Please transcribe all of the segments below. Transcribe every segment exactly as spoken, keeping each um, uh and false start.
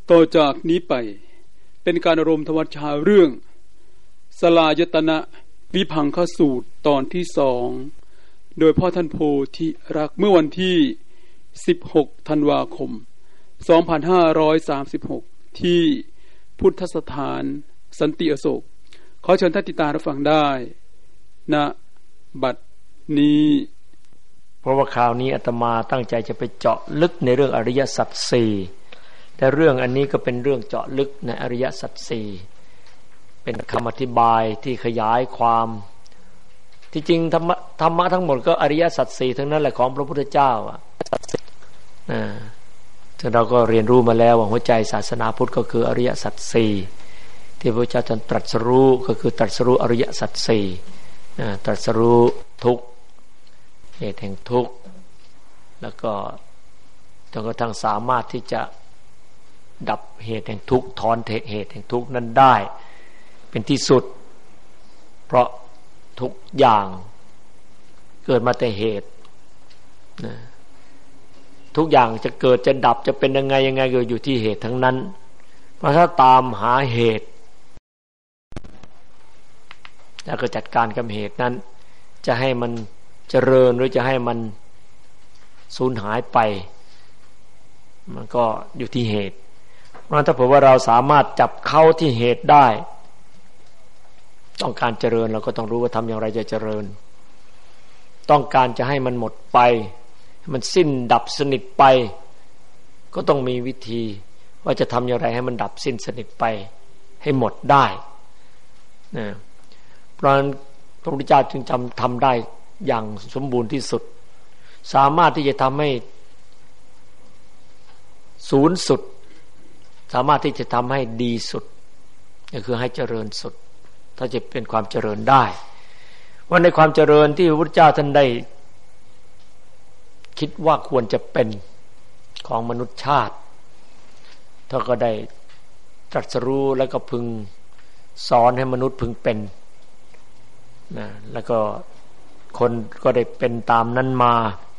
ต่อจากนี้ไปเป็นการอารมณ์ธรรมชาเรื่องสลายตนะวิภังคสูตรตอนที่สองโดยพ่อท่านโพธิรักเมื่อวันที่สิบหกธันวาคมสองพันห้าร้อยสามสิบหกที่พุทธสถานสันติอโศกขอเชิญท่านติดตามรับฟังได้ณบัดนี้เพราะว่าคราวนี้อาตมาตั้งใจจะไปเจาะลึกในเรื่องอริยสัจสี่แต่เรื่องอันนี้ก็เป็นเรื่องเจาะลึกในอริยสัจสี่เป็นคำอธิบายที่ขยายความที่จริงธรรมะธรรมะทั้งหมดก็อริยสัจสี่ทั้งนั้นแหละของพระพุทธเจ้าอ่ะอ่าซึ่งเราก็เรียนรู้มาแล้วว่าหัวใจศาสนาพุทธก็คืออริยสัจสี่ที่พระพุทธเจ้าท่านตรัสรู้ก็คือตรัสรู้อริยสัจสี่อ่าตรัสรู้ทุกข์เหตุแห่งทุกข์แล้วก็จนกระทั่งสามารถที่จะดับเหตุแห่งทุกข์ถอนเหตุแห่งทุกข์นั้นได้เป็นที่สุดเพราะทุกอย่างเกิดมาแต่เหตุนะทุกอย่างจะเกิดจะดับจะเป็นยังไงยังไงก็อยู่ที่เหตุทั้งนั้นเพราะถ้าตามหาเหตุแล้วก็จัดการกับเหตุนั้นจะให้มันเจริญหรือจะให้มันสูญหายไปมันก็อยู่ที่เหตุเพราะถ้าเผื่อว่าเราสามารถจับเข้าที่เหตุได้ต้องการเจริญเราก็ต้องรู้ว่าทำอย่างไรจะเจริญต้องการจะให้มันหมดไปมันสิ้นดับสนิทไปก็ต้องมีวิธีว่าจะทำอย่างไรให้มันดับสิ้นสนิทไปให้หมดได้นะเพราะฉะนั้นพระพุทธเจ้าจึงจำทำได้อย่างสมบูรณ์ที่สุดสามารถที่จะทำให้ศูนย์สุดสามารถที่จะทำให้ดีสุดก็คือให้เจริญสุดถ้าจะเป็นความเจริญได้ว่าในความเจริญที่พระพุทธเจ้าท่านได้คิดว่าควรจะเป็นของมนุษยชาติท่านก็ได้ตรัสรู้แล้วก็พึงสอนให้มนุษย์พึงเป็นนะแล้วก็คนก็ได้เป็นตามนั้นมา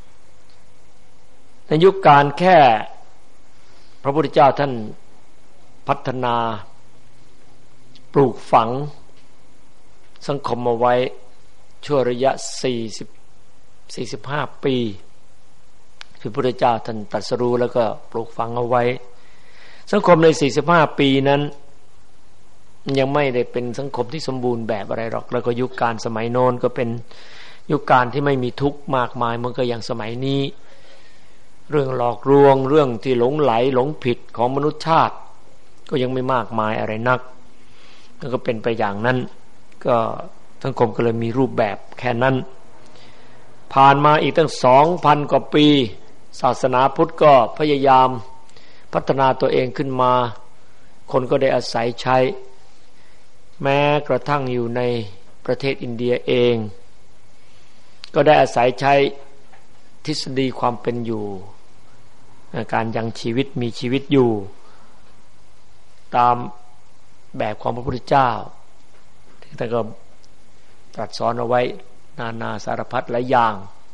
ในยุคการแค่พระพุทธเจ้าท่านพัฒนาปลูกฝังสังคมเอาไว้ชั่วระยะสี่สิบ สี่สิบห้าปีที่พระพุทธเจ้าท่านตรัสรู้แล้วก็ปลูกฝังเอาไว้สังคมในสี่สิบห้าปีนั้นยังไม่ได้เป็นสังคมที่สมบูรณ์แบบอะไรหรอกแล้วก็ยุคการสมัยโน้นก็เป็นยุคการที่ไม่มีทุกข์มากมายเหมือนกับอย่างสมัยนี้เรื่องหลอกลวงเรื่องที่หลงไหลหลงผิดของมนุษยชาติก็ยังไม่มากมายอะไรนักแล้วก็เป็นไปอย่างนั้นก็สังคมก็เลยมีรูปแบบแค่นั้นผ่านมาอีกตั้ง สองพัน กว่าปีศาสนาพุทธก็พยายามพัฒนาตัวเองขึ้นมาคนก็ได้อาศัยใช้แม้กระทั่งอยู่ในประเทศอินเดียเองก็ได้อาศัยใช้ทฤษฎีความเป็นอยู่การยังชีวิตมีชีวิตอยู่ตามแบบของพระพุทธเจ้าแต่ก็ตรัสสอนเอาไว้นานาสารพัดหลายอย่าง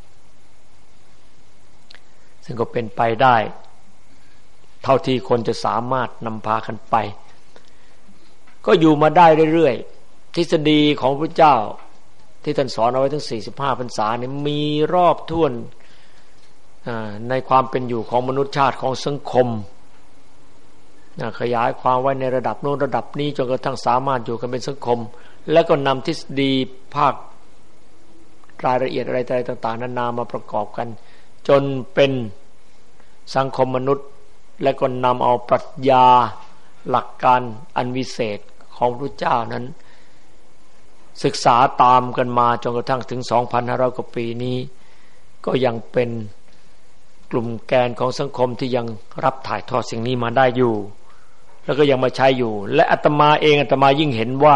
ซึ่งก็เป็นไปได้เท่าที่คนจะสามารถนำพากันไปก็อยู่มาได้เรื่อยๆทฤษฎีของพระพุทธเจ้าที่ท่านสอนเอาไว้ทั้งสี่สิบห้าพรรษาเนี่ยมีรอบถ้วนในความเป็นอยู่ของมนุษยชาติของสังคมขยายความไว้ในระดับโน้นระดับนี้จนกระทั่งสามารถอยู่กันเป็นสังคมแล้วก็นำทฤษฎีภาครายละเอียดอะไรต่างๆนานามาประกอบกันจนเป็นสังคมมนุษย์และก็นำเอาปรัชญาหลักการอันวิเศษของพระพุทธเจ้านั้นศึกษาตามกันมาจนกระทั่งถึง สองพันห้าร้อย กว่าปีนี้ก็ยังเป็นกลุ่มแกนของสังคมที่ยังรับถ่ายทอดสิ่งนี้มาได้อยู่แล้วก็ยังมาใช้อยู่และอาตมาเองอาตมายิ่งเห็นว่า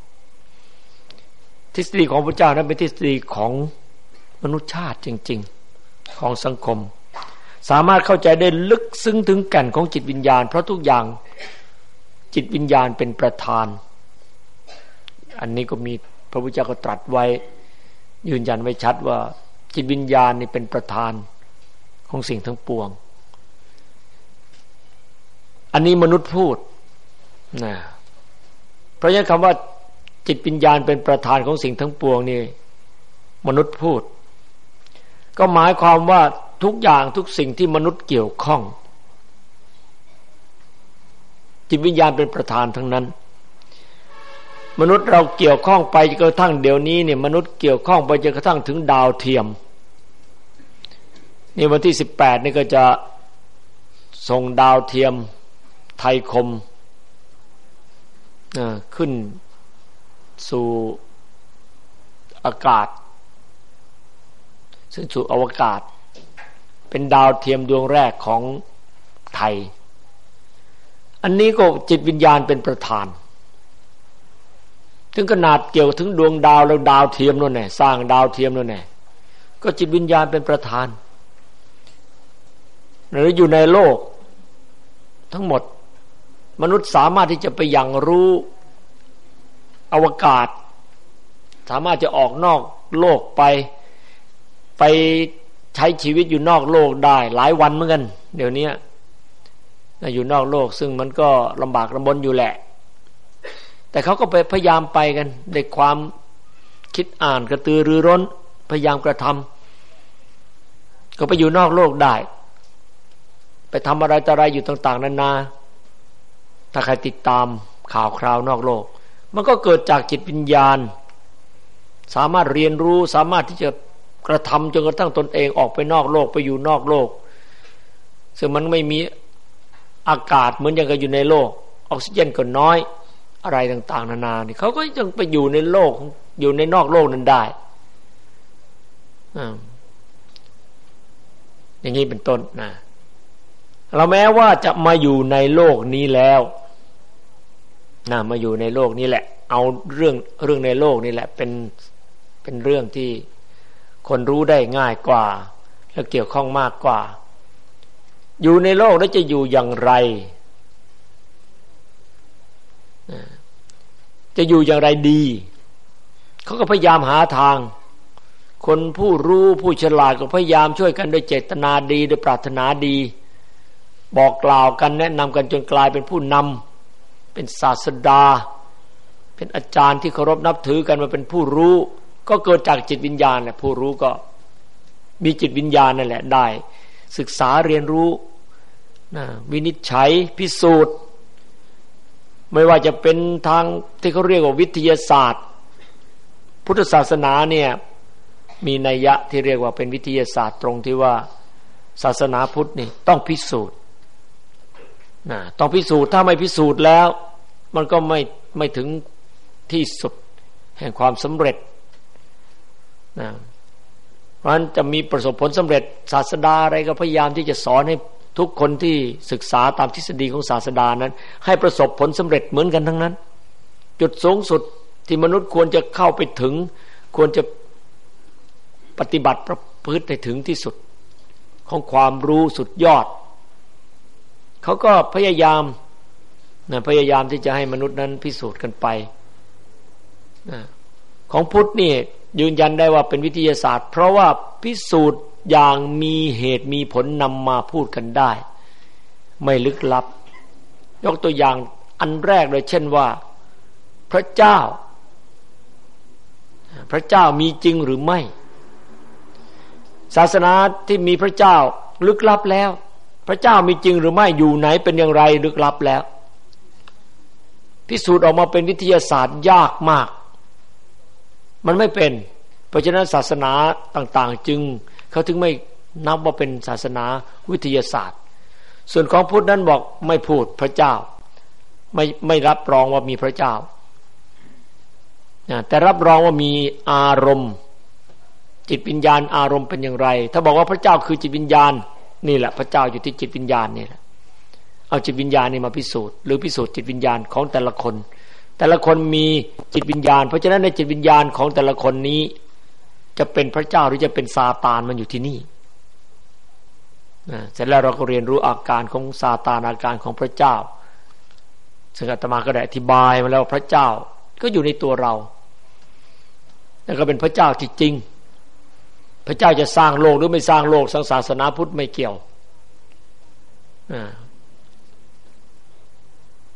ทฤษฎีของพระเจ้านั้นเป็นทฤษฎีของมนุษยชาติจริงๆของสังคมสามารถเข้าใจได้ลึกซึ้งถึงแก่นของจิตวิญญาณเพราะทุกอย่างจิตวิญญาณเป็นประธานอันนี้ก็มีพระพุทธเจ้าก็ตรัสไว้ยืนยันไว้ชัดว่าจิตวิญญาณนี่เป็นประธานของสิ่งทั้งปวงอันนี้มนุษย์พูดนะเพราะฉะนั้นคำว่าจิตวิญญาณเป็นประธานของสิ่งทั้งปวงนี่มนุษย์พูดก็หมายความว่าทุกอย่างทุกสิ่งที่มนุษย์เกี่ยวข้องจิตวิญญาณเป็นประธานทั้งนั้นมนุษย์เราเกี่ยวข้องไปจนกระทั่งเดี๋ยวนี้เนี่ยมนุษย์เกี่ยวข้องไปจนกระทั่งถึงดาวเทียมนี่วันที่สิบแปดนี่ก็จะส่งดาวเทียมไทยคมขึ้นสู่อากาศซึ่งสู่อวกาศเป็นดาวเทียมดวงแรกของไทยอันนี้ก็จิตวิญญาณเป็นประธานถึงขนาดเกี่ยวถึงดวงดาวแล้วดาวเทียมนั่นแหละสร้างดาวเทียมนั่นแหละก็จิตวิญญาณเป็นประธานหรืออยู่ในโลกทั้งหมดมนุษย์สามารถที่จะไปยังรู้อวกาศสามารถจะออกนอกโลกไปไปใช้ชีวิตอยู่นอกโลกได้หลายวันเหมือนกันเดี๋ยวนี้อยู่นอกโลกซึ่งมันก็ลำบากลำบนอยู่แหละแต่เขาก็ไปพยายามไปกันด้วยความคิดอ่านกระตือรือร้นพยายามกระทำก็ไปอยู่นอกโลกได้ไปทำอะไรต่ออะไรอยู่ต่างๆนานาถ้าใครติดตามข่าวคราวนอกโลกมันก็เกิดจากจิตวิญญาณสามารถเรียนรู้สามารถที่จะกระทำจนกระทั่งตนเองออกไปนอกโลกไปอยู่นอกโลกซึ่งมันไม่มีอากาศเหมือนอย่างกับอยู่ในโลกออกซิเจนก็น้อยอะไรต่างๆนานานี่เขาก็ยังไปอยู่ในโลกอยู่ในนอกโลกนั้นได้อย่างนี้เป็นต้นนะเราแม้ว่าจะมาอยู่ในโลกนี้แล้วนะมาอยู่ในโลกนี้แหละเอาเรื่องเรื่องในโลกนี่แหละเป็นเป็นเรื่องที่คนรู้ได้ง่ายกว่าและเกี่ยวข้องมากกว่าอยู่ในโลกแล้วจะอยู่อย่างไรจะอยู่อย่างไรดีเขาก็พยายามหาทางคนผู้รู้ผู้ฉลาดก็พยายามช่วยกันด้วยเจตนาดีด้วยปรารถนาดีบอกกล่าวกันแนะนำกันจนกลายเป็นผู้นำเป็นศาสดาเป็นอาจารย์ที่เคารพนับถือกันมาเป็นผู้รู้ก็เกิดจากจิตวิญญาณแหละผู้รู้ก็มีจิตวิญญาณนั่นแหละได้ศึกษาเรียนรู้นะวินิจฉัยพิสูจน์ไม่ว่าจะเป็นทางที่เขาเรียกว่าวิทยาศาสตร์พุทธศาสนาเนี่ยมีนัยยะที่เรียกว่าเป็นวิทยาศาสตร์ตรงที่ว่าศาสนาพุทธนี่ต้องพิสูจน์นะต้องพิสูจน์ถ้าไม่พิสูจน์แล้วมันก็ไม่ไม่ถึงที่สุดแห่งความสำเร็จนะเพราะฉะนั้นจะมีประสบผลสำเร็จศาสดาอะไรก็พยายามที่จะสอนให้ทุกคนที่ศึกษาตามทฤษฎีของศาสดานั้นให้ประสบผลสำเร็จเหมือนกันทั้งนั้นจุดสูงสุดที่มนุษย์ควรจะเข้าไปถึงควรจะปฏิบัติประพฤติให้ถึงที่สุดของความรู้สุดยอดเขาก็พยายามนะพยายามที่จะให้มนุษย์นั้นพิสูจน์กันไปนะของพุทธนี่ยืนยันได้ว่าเป็นวิทยาศาสตร์เพราะว่าพิสูจน์อย่างมีเหตุมีผลนำมาพูดกันได้ไม่ลึกลับยกตัวอย่างอันแรกเลยเช่นว่าพระเจ้าพระเจ้ามีจริงหรือไม่ศาสนาที่มีพระเจ้าลึกลับแล้วพระเจ้ามีจริงหรือไม่อยู่ไหนเป็นอย่างไรลึกลับแล้วพิสูจน์ออกมาเป็นวิทยาศาสตร์ยากมากมันไม่เป็นเพราะฉะนั้นศาสนาต่างๆจึงเขาถึงไม่นับว่าเป็นศาสนาวิทยาศาสตร์ส่วนของพุทธนั้นบอกไม่พูดพระเจ้าไม่ไม่รับรองว่ามีพระเจ้าแต่รับรองว่ามีอารมณ์จิตวิญญาณอารมณ์เป็นอย่างไรถ้าบอกว่าพระเจ้าคือจิตวิญญาณนี่แหละพระเจ้าอยู่ที่จิตวิญญาณนี่แหละเอาจิตวิญญาณนี่มาพิสูจน์หรือพิสูจน์จิตวิญญาณของแต่ละคนแต่ละคนมีจิตวิญญาณเพราะฉะนั้นในจิตวิญญาณของแต่ละคนนี้จะเป็นพระเจ้าหรือจะเป็นซาตานมันอยู่ที่นี่เสร็จแล้วเราก็เรียนรู้อาการของซาตานอาการของพระเจ้าซึ่งอาตมาก็ได้อธิบายมาแล้วพระเจ้าก็อยู่ในตัวเราแล้วก็เป็นพระเจ้าที่จริงพระเจ้าจะสร้างโลกหรือไม่สร้างโลกศาสนาพุทธไม่เกี่ยว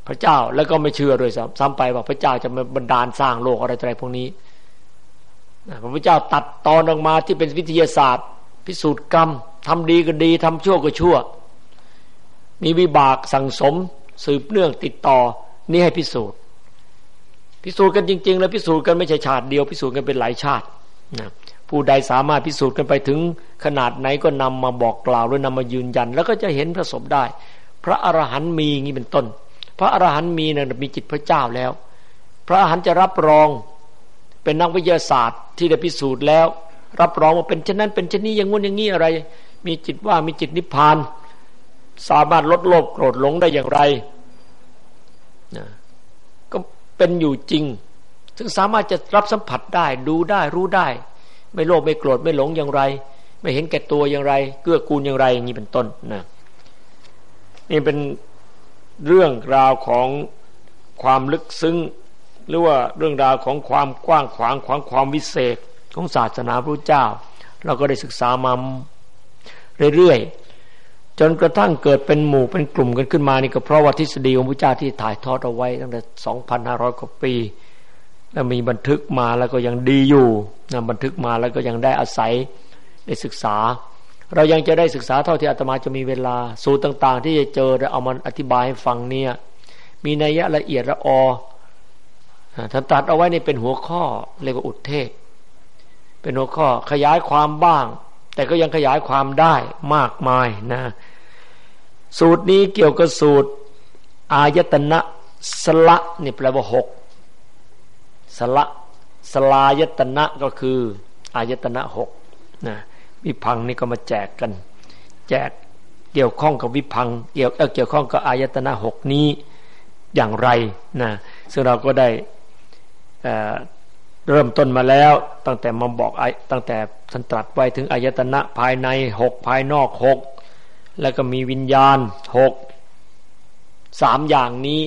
พระเจ้าแล้วก็ไม่เชื่อด้วยซ้ำไปว่าพระเจ้าจะมาบันดาลสร้างโลกอะไรอะไรพวกนี้พระพุทธเจ้าตัดตอนออกมาที่เป็นวิทยาศาสตร์พิสูจน์กรรมทำดีก็ดีทำชั่วก็ชั่วมีวิบากสั่งสมสืบเนื่องติดต่อนี่ให้พิสูจน์พิสูจน์กันจริงๆแล้วพิสูจน์กันไม่ใช่ชาติเดียวพิสูจน์กันเป็นหลายชาตินะผู้ใดสามารถพิสูจน์กันไปถึงขนาดไหนก็นำมาบอกกล่าวหรือนำมายืนยันแล้วก็จะเห็นประสบได้พระอรหันต์มีอย่างนี้เป็นต้นพระอรหันต์มีนะมีจิตพระเจ้าแล้วพระอรหันต์จะรับรองเป็นนักวิทยาศาสตร์ที่ได้พิสูจน์แล้วรับรองว่าเป็นเช่นนั้นเป็นเช่นนี้อย่างงู้นอย่างนี้อะไรมีจิตว่ามีจิตนิพพานสามารถลดโลภโกรธหลงได้อย่างไรนะก็เป็นอยู่จริงซึ่งสามารถจะรับสัมผัสได้ดูได้รู้ได้ไม่โลภไม่โกรธไม่หลงอย่างไรไม่เห็นแก่ตัวอย่างไรเกื้อกูลอย่างไรอย่างนี้เป็นต้นนะนี่เป็นเรื่องราวของความลึกซึ้งหรือว่าเรื่องราวของความกว้างขวางของความวิเศษของศาสนาพระเจ้าเราก็ได้ศึกษามาเรื่อยๆจนกระทั่งเกิดเป็นหมู่เป็นกลุ่มกันขึ้นมานี่ก็เพราะว่าทฤษฎีของพระเจ้าที่ถ่ายทอดเอาไว้ตั้งแต่ สองพันห้าร้อย กว่าปีแล้วมีบันทึกมาแล้วก็ยังดีอยู่นะบันทึกมาแล้วก็ยังได้อาศัยได้ศึกษาเรายังจะได้ศึกษาเท่าที่อาตมาจะมีเวลาสูตรต่างๆที่จะเจอแล้วเอามาอธิบายให้ฟังเนี่ยมีนัยยะละเอียดละออท่านตัดเอาไว้นี่เป็นหัวข้อเรียกว่าอุทเทศเป็นหัวข้อขยายความบ้างแต่ก็ยังขยายความได้มากมายนะสูตรนี้เกี่ยวกับสูตรอายตนะสละนี่แปลว่าหกสละสลายตนะก็คืออายตนะหกนะวิพังนี่ก็มาแจกกันแจกเกี่ยวข้องกับวิพังเกี่ยวเกี่ยวข้องกับอายตนะหกนี้อย่างไรนะซึ่งเราก็ได้เอ่อเริ่มต้นมาแล้วตั้งแต่มาบอกตั้งแต่ท่านตรัสไว้ถึงอายตนะภายในหกภายนอกหกแล้วก็มีวิญญาณหกสามอย่างนี้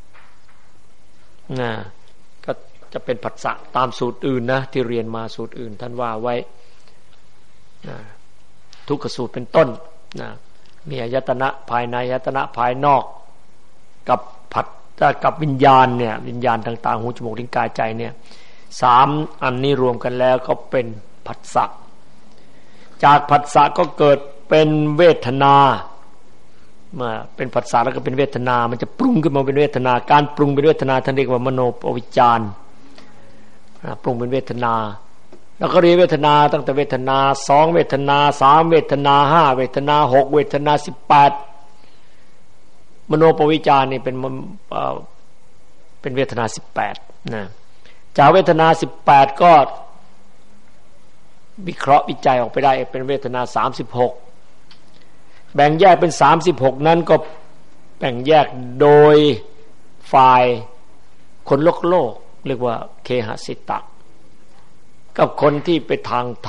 นะก็จะเป็นผัสสะตามสูตรอื่นนะที่เรียนมาสูตรอื่นท่านว่าไว้นะทุกขสูตรเป็นต้นนะมีอายตนะภายในอายตนะภายนอกกับผัสกับวิญญาณเนี่ยวิญญาณต่างๆหูจมูกลิ้นกายใจเนี่ยสามอันนี้รวมกันแล้วก็เป็นผัสสะจากผัสสะก็เกิดเป็นเวทนามาเป็นผัสสะแล้วก็เป็นเวทนามันจะปรุงขึ้นมาเป็นเวทนาการปรุงเป็นเวทนาท่านเรียกว่ามโนปวิจารปรุงเป็นเวทนาแล้วก็เรียนเวทนาตั้งแต่เวทนาสองเวทนาสามเวทนาห้าเวทนาหกเวทนาสิบแปดมโนปวิจารนี่เป็นเป็นเวทนาสิบแปดนะจากเวทนาสิบแปดก็วิเคราะห์วิจัยออกไปได้เป็นเวทนาสามสิบหกแบ่งแยกเป็นสามสิบหกนั้นก็แบ่งแยกโดยฝ่ายคนโลกโลกเรียกว่าเคหสิตะกับคนที่ไปทางธ